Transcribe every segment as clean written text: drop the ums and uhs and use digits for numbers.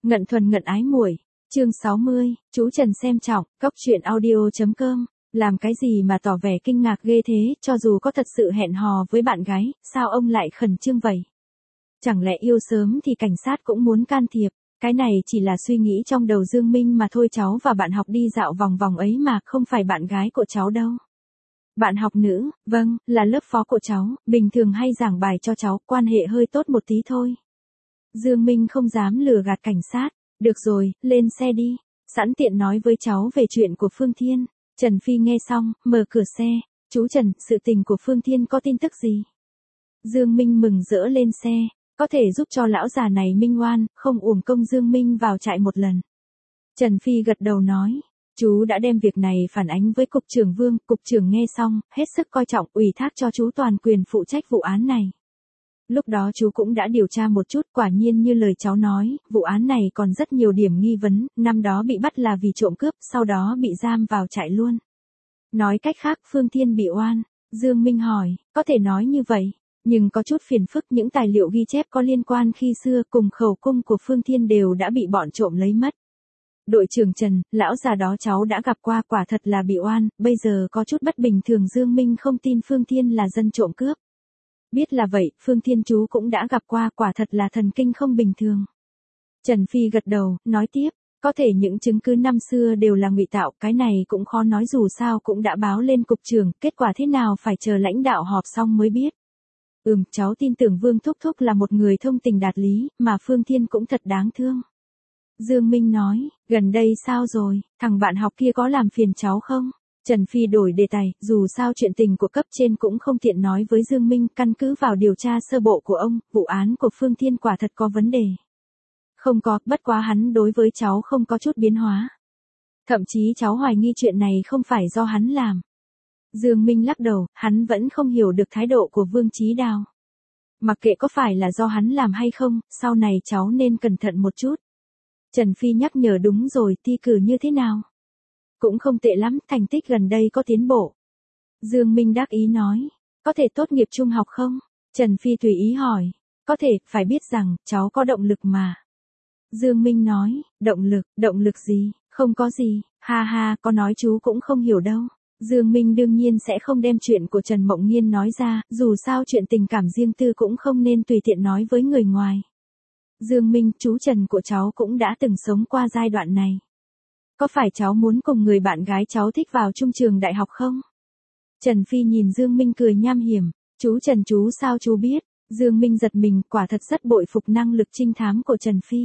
Ngận thuần ngận ái muội, chương 60, chú Trần xem trọng, cóc truyện audio.com, làm cái gì mà tỏ vẻ kinh ngạc ghê thế, cho dù có thật sự hẹn hò với bạn gái, sao ông lại khẩn trương vậy? Chẳng lẽ yêu sớm thì cảnh sát cũng muốn can thiệp, cái này chỉ là suy nghĩ trong đầu Dương Minh mà thôi, cháu và bạn học đi dạo vòng vòng ấy mà, không phải bạn gái của cháu đâu. Bạn học nữ, vâng, là lớp phó của cháu, bình thường hay giảng bài cho cháu, quan hệ hơi tốt một tí thôi. Dương Minh không dám lừa gạt cảnh sát. Được rồi, lên xe đi. Sẵn tiện nói với cháu về chuyện của Phương Thiên. Trần Phi nghe xong, mở cửa xe. Chú Trần, sự tình của Phương Thiên có tin tức gì? Dương Minh mừng rỡ lên xe. Có thể giúp cho lão già này minh oan, không uổng công Dương Minh vào trại một lần. Trần Phi gật đầu nói. Chú đã đem việc này phản ánh với Cục trưởng Vương. Cục trưởng nghe xong, hết sức coi trọng, ủy thác cho chú toàn quyền phụ trách vụ án này. Lúc đó chú cũng đã điều tra một chút, quả nhiên như lời cháu nói, vụ án này còn rất nhiều điểm nghi vấn, năm đó bị bắt là vì trộm cướp, sau đó bị giam vào trại luôn. Nói cách khác, Phương Thiên bị oan. Dương Minh hỏi, có thể nói như vậy, nhưng có chút phiền phức, những tài liệu ghi chép có liên quan khi xưa cùng khẩu cung của Phương Thiên đều đã bị bọn trộm lấy mất. Đội trưởng Trần, lão già đó cháu đã gặp qua, quả thật là bị oan, bây giờ có chút bất bình thường. Dương Minh không tin Phương Thiên là dân trộm cướp. Biết là vậy, Phương Thiên chú cũng đã gặp qua, quả thật là thần kinh không bình thường. Trần Phi gật đầu, nói tiếp, có thể những chứng cứ năm xưa đều là ngụy tạo, cái này cũng khó nói, dù sao cũng đã báo lên cục trưởng, kết quả thế nào phải chờ lãnh đạo họp xong mới biết. Cháu tin tưởng Vương Thúc Thúc là một người thông tình đạt lý, mà Phương Thiên cũng thật đáng thương. Dương Minh nói, gần đây sao rồi, thằng bạn học kia có làm phiền cháu không? Trần Phi đổi đề tài, dù sao chuyện tình của cấp trên cũng không tiện nói với Dương Minh, căn cứ vào điều tra sơ bộ của ông, vụ án của Phương Thiên quả thật có vấn đề. Không có, bất quá hắn đối với cháu không có chút biến hóa. Thậm chí cháu hoài nghi chuyện này không phải do hắn làm. Dương Minh lắc đầu, hắn vẫn không hiểu được thái độ của Vương Chí Đào. Mặc kệ có phải là do hắn làm hay không, sau này cháu nên cẩn thận một chút. Trần Phi nhắc nhở, đúng rồi, thi cử như thế nào? Cũng không tệ lắm, thành tích gần đây có tiến bộ. Dương Minh đắc ý nói, có thể tốt nghiệp trung học không? Trần Phi tùy ý hỏi, có thể, phải biết rằng, cháu có động lực mà. Dương Minh nói, động lực gì, không có gì, ha ha, có nói chú cũng không hiểu đâu. Dương Minh đương nhiên sẽ không đem chuyện của Trần Mộng Nhiên nói ra, dù sao chuyện tình cảm riêng tư cũng không nên tùy tiện nói với người ngoài. Dương Minh, chú Trần của cháu cũng đã từng sống qua giai đoạn này. Có phải cháu muốn cùng người bạn gái cháu thích vào trung trường đại học không? Trần Phi nhìn Dương Minh cười nham hiểm, chú Trần chú sao chú biết? Dương Minh giật mình, quả thật rất bội phục năng lực trinh thám của Trần Phi.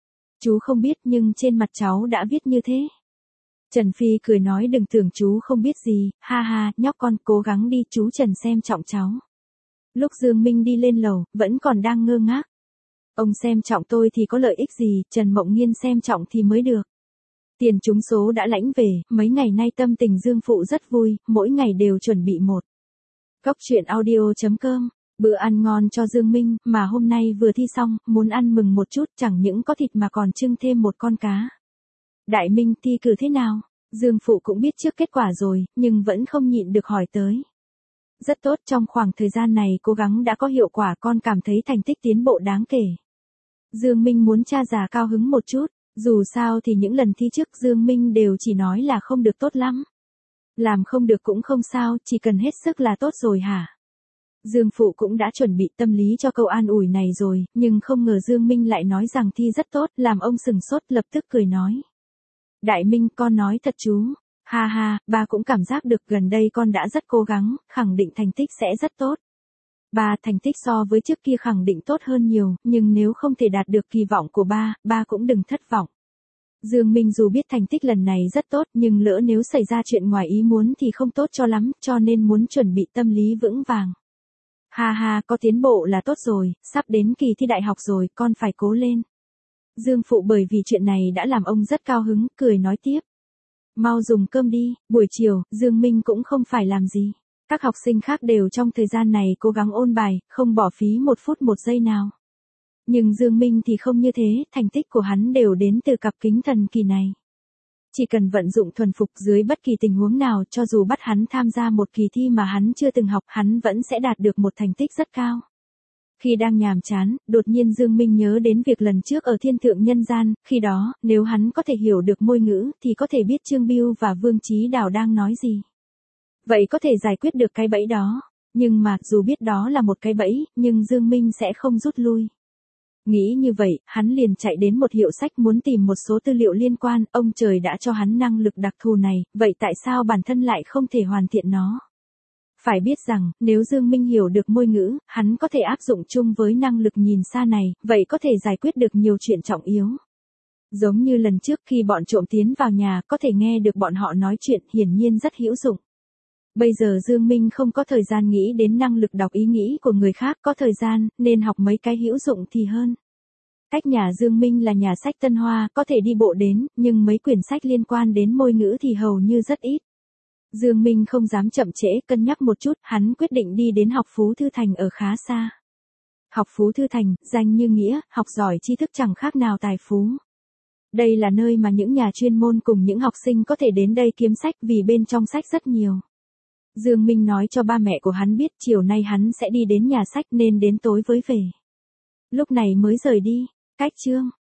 Chú không biết nhưng trên mặt cháu đã viết như thế. Trần Phi cười nói, đừng tưởng chú không biết gì, ha ha, nhóc con cố gắng đi, chú Trần xem trọng cháu. Lúc Dương Minh đi lên lầu, vẫn còn đang ngơ ngác. Ông xem trọng tôi thì có lợi ích gì, Trần Mộng Nhiên xem trọng thì mới được. Tiền trúng số đã lãnh về, mấy ngày nay tâm tình Dương Phụ rất vui, mỗi ngày đều chuẩn bị một. cóc truyện audio.com, bữa ăn ngon cho Dương Minh, mà hôm nay vừa thi xong, muốn ăn mừng một chút, chẳng những có thịt mà còn trưng thêm một con cá. Đại Minh, thi cử thế nào? Dương Phụ cũng biết trước kết quả rồi, nhưng vẫn không nhịn được hỏi tới. Rất tốt, trong khoảng thời gian này cố gắng đã có hiệu quả, con cảm thấy thành tích tiến bộ đáng kể. Dương Minh muốn cha già cao hứng một chút. Dù sao thì những lần thi trước Dương Minh đều chỉ nói là không được tốt lắm. Làm không được cũng không sao, chỉ cần hết sức là tốt rồi hả? Dương Phụ cũng đã chuẩn bị tâm lý cho câu an ủi này rồi, nhưng không ngờ Dương Minh lại nói rằng thi rất tốt, làm ông sừng sốt, lập tức cười nói. Đại Minh, con nói thật chú. Ha ha, ba cũng cảm giác được gần đây con đã rất cố gắng, khẳng định thành tích sẽ rất tốt. Ba, thành tích so với trước kia khẳng định tốt hơn nhiều, nhưng nếu không thể đạt được kỳ vọng của ba cũng đừng thất vọng. Dương Minh dù biết thành tích lần này rất tốt, nhưng lỡ nếu xảy ra chuyện ngoài ý muốn thì không tốt cho lắm, cho nên muốn chuẩn bị tâm lý vững vàng. Ha ha, có tiến bộ là tốt rồi, sắp đến kỳ thi đại học rồi, con phải cố lên. Dương Phụ bởi vì chuyện này đã làm ông rất cao hứng, cười nói tiếp. Mau dùng cơm đi, buổi chiều, Dương Minh cũng không phải làm gì. Các học sinh khác đều trong thời gian này cố gắng ôn bài, không bỏ phí một phút một giây nào. Nhưng Dương Minh thì không như thế, thành tích của hắn đều đến từ cặp kính thần kỳ này. Chỉ cần vận dụng thuần phục dưới bất kỳ tình huống nào, cho dù bắt hắn tham gia một kỳ thi mà hắn chưa từng học, hắn vẫn sẽ đạt được một thành tích rất cao. Khi đang nhàm chán, đột nhiên Dương Minh nhớ đến việc lần trước ở thiên thượng nhân gian, khi đó, nếu hắn có thể hiểu được môi ngữ, thì có thể biết Trương Bưu và Vương Chí Đào đang nói gì. Vậy có thể giải quyết được cái bẫy đó. Nhưng mà, dù biết đó là một cái bẫy, nhưng Dương Minh sẽ không rút lui. Nghĩ như vậy, hắn liền chạy đến một hiệu sách muốn tìm một số tư liệu liên quan, ông trời đã cho hắn năng lực đặc thù này, vậy tại sao bản thân lại không thể hoàn thiện nó? Phải biết rằng, nếu Dương Minh hiểu được môi ngữ, hắn có thể áp dụng chung với năng lực nhìn xa này, vậy có thể giải quyết được nhiều chuyện trọng yếu. Giống như lần trước khi bọn trộm tiến vào nhà, có thể nghe được bọn họ nói chuyện, hiển nhiên rất hữu dụng. Bây giờ Dương Minh không có thời gian nghĩ đến năng lực đọc ý nghĩ của người khác, có thời gian, nên học mấy cái hữu dụng thì hơn. Cách nhà Dương Minh là nhà sách Tân Hoa, có thể đi bộ đến, nhưng mấy quyển sách liên quan đến môi ngữ thì hầu như rất ít. Dương Minh không dám chậm trễ, cân nhắc một chút, hắn quyết định đi đến học Phú Thư Thành ở khá xa. Học Phú Thư Thành, danh như nghĩa, học giỏi tri thức chẳng khác nào tài phú. Đây là nơi mà những nhà chuyên môn cùng những học sinh có thể đến đây kiếm sách vì bên trong sách rất nhiều. Dương Minh nói cho ba mẹ của hắn biết chiều nay hắn sẽ đi đến nhà sách nên đến tối với về. Lúc này mới rời đi, cách chương.